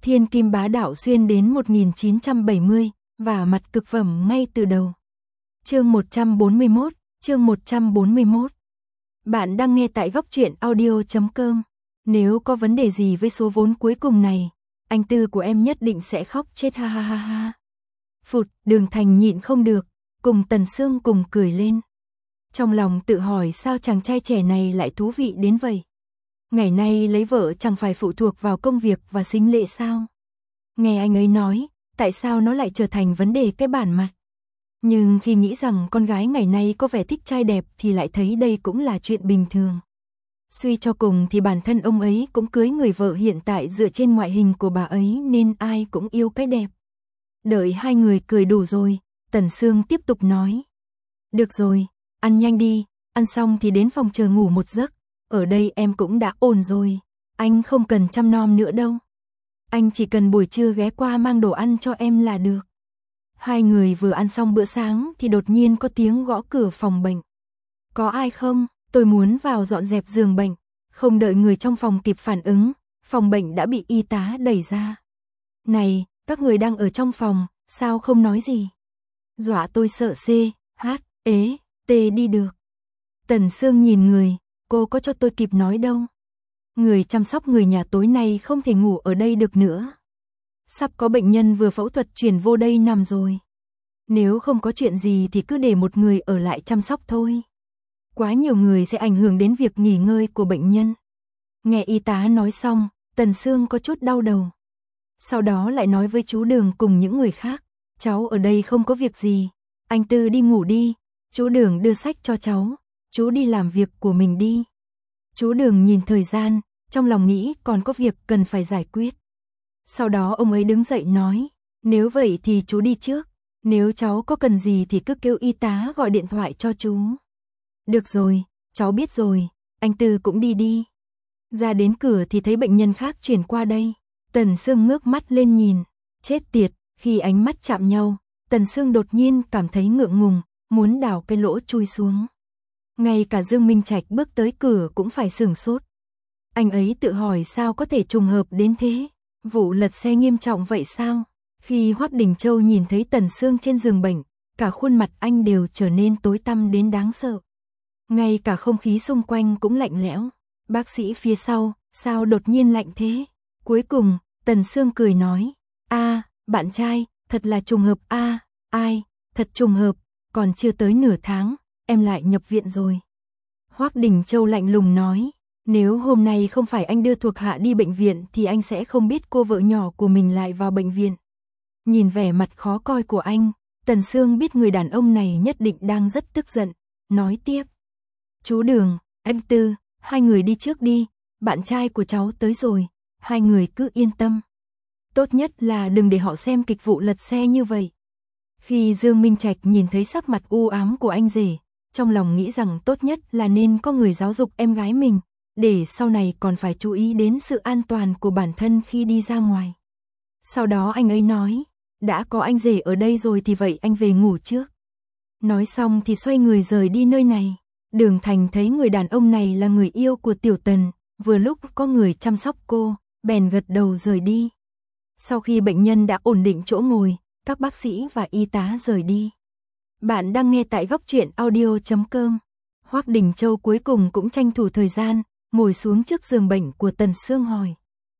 Thiên kim bá đạo xuyên đến 1970, và mặt cực phẩm ngay từ đầu. Chương 141. Bạn đang nghe tại góc truyện audio.com. Nếu có vấn đề gì với số vốn cuối cùng này, anh Tư của em nhất định sẽ khóc chết ha ha ha ha. Phụt, Đường Thành nhịn không được, cùng Tần Sương cùng cười lên. Trong lòng tự hỏi sao chàng trai trẻ này lại thú vị đến vậy. Ngày nay lấy vợ chẳng phải phụ thuộc vào công việc và sinh lệ sao? Nghe anh ấy nói, tại sao nó lại trở thành vấn đề cái bản mặt? Nhưng khi nghĩ rằng con gái ngày nay có vẻ thích trai đẹp thì lại thấy đây cũng là chuyện bình thường. Suy cho cùng thì bản thân ông ấy cũng cưới người vợ hiện tại dựa trên ngoại hình của bà ấy nên ai cũng yêu cái đẹp. Đợi hai người cười đủ rồi, Tần Sương tiếp tục nói. Được rồi, ăn nhanh đi, ăn xong thì đến phòng chờ ngủ một giấc. Ở đây em cũng đã ổn rồi, anh không cần chăm nom nữa đâu. Anh chỉ cần buổi trưa ghé qua mang đồ ăn cho em là được. Hai người vừa ăn xong bữa sáng thì đột nhiên có tiếng gõ cửa phòng bệnh. Có ai không? Tôi muốn vào dọn dẹp giường bệnh. Không đợi người trong phòng kịp phản ứng, phòng bệnh đã bị y tá đẩy ra. Này, các người đang ở trong phòng, sao không nói gì? Dọa tôi sợ C, H, ế, T đi được. Tần Sương nhìn người, cô có cho tôi kịp nói đâu. Người chăm sóc người nhà tối nay không thể ngủ ở đây được nữa. Sắp có bệnh nhân vừa phẫu thuật chuyển vô đây nằm rồi. Nếu không có chuyện gì thì cứ để một người ở lại chăm sóc thôi. Quá nhiều người sẽ ảnh hưởng đến việc nghỉ ngơi của bệnh nhân. Nghe y tá nói xong, Tần Sương có chút đau đầu. Sau đó lại nói với chú Đường cùng những người khác. Cháu ở đây không có việc gì. Anh Tư đi ngủ đi. Chú Đường đưa sách cho cháu. Chú đi làm việc của mình đi. Chú Đường nhìn thời gian, trong lòng nghĩ còn có việc cần phải giải quyết. Sau đó ông ấy đứng dậy nói, nếu vậy thì chú đi trước, nếu cháu có cần gì thì cứ kêu y tá gọi điện thoại cho chú. Được rồi, cháu biết rồi, anh Tư cũng đi đi. Ra đến cửa thì thấy bệnh nhân khác chuyển qua đây. Tần Sương ngước mắt lên nhìn, chết tiệt, khi ánh mắt chạm nhau, Tần Sương đột nhiên cảm thấy ngượng ngùng, muốn đào cái lỗ chui xuống. Ngay cả Dương Minh Trạch bước tới cửa cũng phải sửng sốt. Anh ấy tự hỏi sao có thể trùng hợp đến thế, vụ lật xe nghiêm trọng vậy sao? Khi Hoắc Đình Châu nhìn thấy Tần Sương trên giường bệnh, cả khuôn mặt anh đều trở nên tối tăm đến đáng sợ. Ngay cả không khí xung quanh cũng lạnh lẽo. Bác sĩ phía sau, sao đột nhiên lạnh thế? Cuối cùng, Tần Sương cười nói, bạn trai, thật là trùng hợp ai, thật trùng hợp, còn chưa tới nửa tháng, em lại nhập viện rồi. Hoắc Đình Châu lạnh lùng nói, nếu hôm nay không phải anh đưa thuộc hạ đi bệnh viện thì anh sẽ không biết cô vợ nhỏ của mình lại vào bệnh viện. Nhìn vẻ mặt khó coi của anh, Tần Sương biết người đàn ông này nhất định đang rất tức giận, nói tiếp. Chú Đường, anh Tư, hai người đi trước đi, bạn trai của cháu tới rồi, hai người cứ yên tâm. Tốt nhất là đừng để họ xem kịch vụ lật xe như vậy. Khi Dương Minh Trạch nhìn thấy sắc mặt u ám của anh rể, trong lòng nghĩ rằng tốt nhất là nên có người giáo dục em gái mình, để sau này còn phải chú ý đến sự an toàn của bản thân khi đi ra ngoài. Sau đó anh ấy nói, đã có anh rể ở đây rồi thì vậy anh về ngủ trước. Nói xong thì xoay người rời đi nơi này. Đường Thành thấy người đàn ông này là người yêu của Tiểu Tần, vừa lúc có người chăm sóc cô, bèn gật đầu rời đi. Sau khi bệnh nhân đã ổn định chỗ ngồi, các bác sĩ và y tá rời đi. Bạn đang nghe tại góc truyện audio.com. Hoắc Đình Châu cuối cùng cũng tranh thủ thời gian, ngồi xuống trước giường bệnh của Tần Sương hỏi.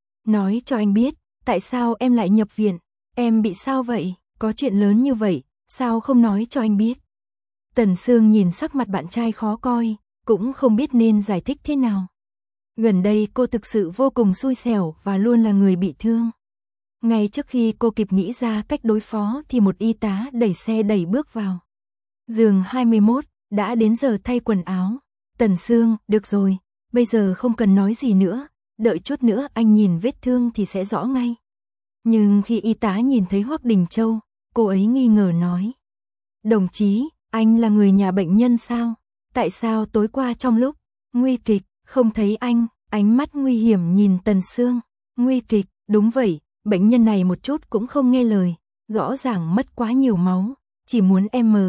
Nói cho anh biết, tại sao em lại nhập viện? Em bị sao vậy? Có chuyện lớn như vậy, sao không nói cho anh biết? Tần Sương nhìn sắc mặt bạn trai khó coi, cũng không biết nên giải thích thế nào. Gần đây cô thực sự vô cùng xui xẻo và luôn là người bị thương. Ngay trước khi cô kịp nghĩ ra cách đối phó thì một y tá đẩy xe đẩy bước vào. Giường 21, đã đến giờ thay quần áo. Tần Sương, được rồi, bây giờ không cần nói gì nữa, đợi chút nữa anh nhìn vết thương thì sẽ rõ ngay. Nhưng khi y tá nhìn thấy Hoắc Đình Châu, cô ấy nghi ngờ nói. Đồng chí, anh là người nhà bệnh nhân sao? Tại sao tối qua trong lúc nguy kịch, không thấy anh? Ánh mắt nguy hiểm nhìn Tần Sương. Nguy kịch, đúng vậy, bệnh nhân này một chút cũng không nghe lời, rõ ràng mất quá nhiều máu, chỉ muốn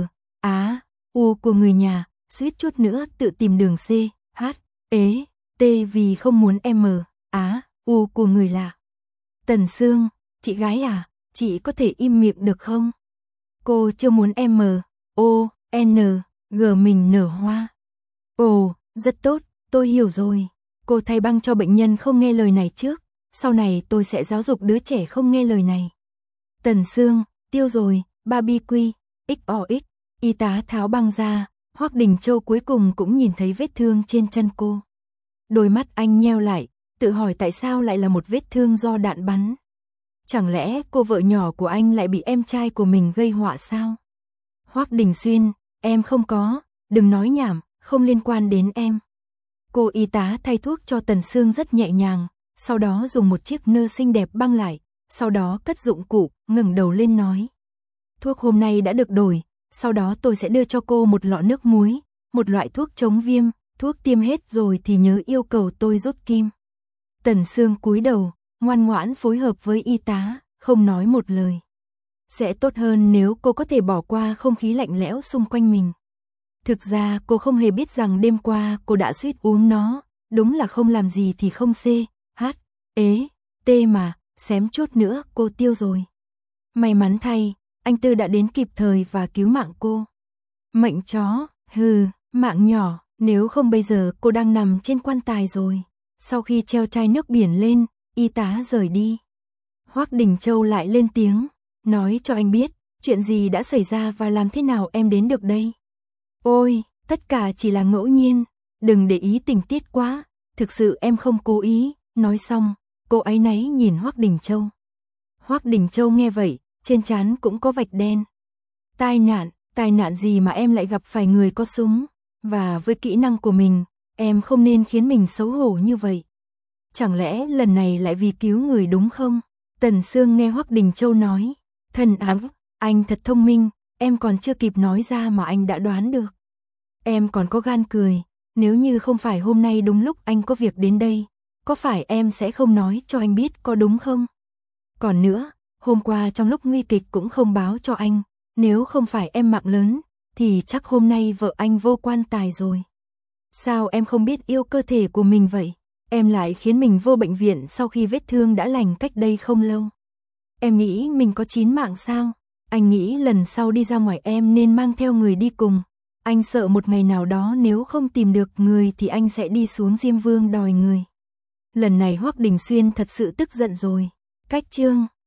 U của người nhà, suýt chút nữa tự tìm đường C, H, ế, T vì không muốn U của người lạ. Tần Sương, chị gái à, chị có thể im miệng được không? Cô chưa muốn M-O-N-G mình nở hoa. Ồ, rất tốt, tôi hiểu rồi. Cô thay băng cho bệnh nhân không nghe lời này trước, sau này tôi sẽ giáo dục đứa trẻ không nghe lời này. Tần Sương, tiêu rồi, BBQ, XOX, y tá tháo băng ra, Hoắc Đình Châu cuối cùng cũng nhìn thấy vết thương trên chân cô. Đôi mắt anh nheo lại, tự hỏi tại sao lại là một vết thương do đạn bắn. Chẳng lẽ cô vợ nhỏ của anh lại bị em trai của mình gây họa sao? Hoắc Đình Xuyên, em không có, đừng nói nhảm, không liên quan đến em. Cô y tá thay thuốc cho Tần Sương rất nhẹ nhàng, sau đó dùng một chiếc nơ xinh đẹp băng lại, sau đó cất dụng cụ, ngẩng đầu lên nói. Thuốc hôm nay đã được đổi, sau đó tôi sẽ đưa cho cô một lọ nước muối, một loại thuốc chống viêm, thuốc tiêm hết rồi thì nhớ yêu cầu tôi rút kim. Tần Sương cúi đầu, ngoan ngoãn phối hợp với y tá, không nói một lời. Sẽ tốt hơn nếu cô có thể bỏ qua không khí lạnh lẽo xung quanh mình. Thực ra cô không hề biết rằng đêm qua cô đã suýt uống nó, đúng là không làm gì thì không C-H-E-T mà, xém chút nữa cô tiêu rồi. May mắn thay, anh Tư đã đến kịp thời và cứu mạng cô. Mệnh chó, mạng nhỏ, nếu không bây giờ cô đang nằm trên quan tài rồi. Sau khi treo chai nước biển lên, y tá rời đi. Hoắc Đình Châu lại lên tiếng, nói cho anh biết, chuyện gì đã xảy ra và làm thế nào em đến được đây. Ôi, tất cả chỉ là ngẫu nhiên, đừng để ý tình tiết quá, thực sự em không cố ý. Nói xong, cô áy náy nhìn Hoắc Đình Châu. Hoắc Đình Châu nghe vậy, trên trán cũng có vạch đen. Tai nạn gì mà em lại gặp phải người có súng, và với kỹ năng của mình, em không nên khiến mình xấu hổ như vậy. Chẳng lẽ lần này lại vì cứu người đúng không? Tần Sương nghe Hoắc Đình Châu nói, thần ám, anh thật thông minh, em còn chưa kịp nói ra mà anh đã đoán được. Em còn có gan cười, nếu như không phải hôm nay đúng lúc anh có việc đến đây, có phải em sẽ không nói cho anh biết có đúng không? Còn nữa, hôm qua trong lúc nguy kịch cũng không báo cho anh, nếu không phải em mạng lớn, thì chắc hôm nay vợ anh vô quan tài rồi. Sao em không biết yêu cơ thể của mình vậy? Em lại khiến mình vô bệnh viện sau khi vết thương đã lành cách đây không lâu. Em nghĩ mình có 9 mạng sao? Anh nghĩ lần sau đi ra ngoài em nên mang theo người đi cùng. Anh sợ một ngày nào đó nếu không tìm được người thì anh sẽ đi xuống Diêm Vương đòi người. Lần này Hoắc Đình Xuyên thật sự tức giận rồi. Cách chương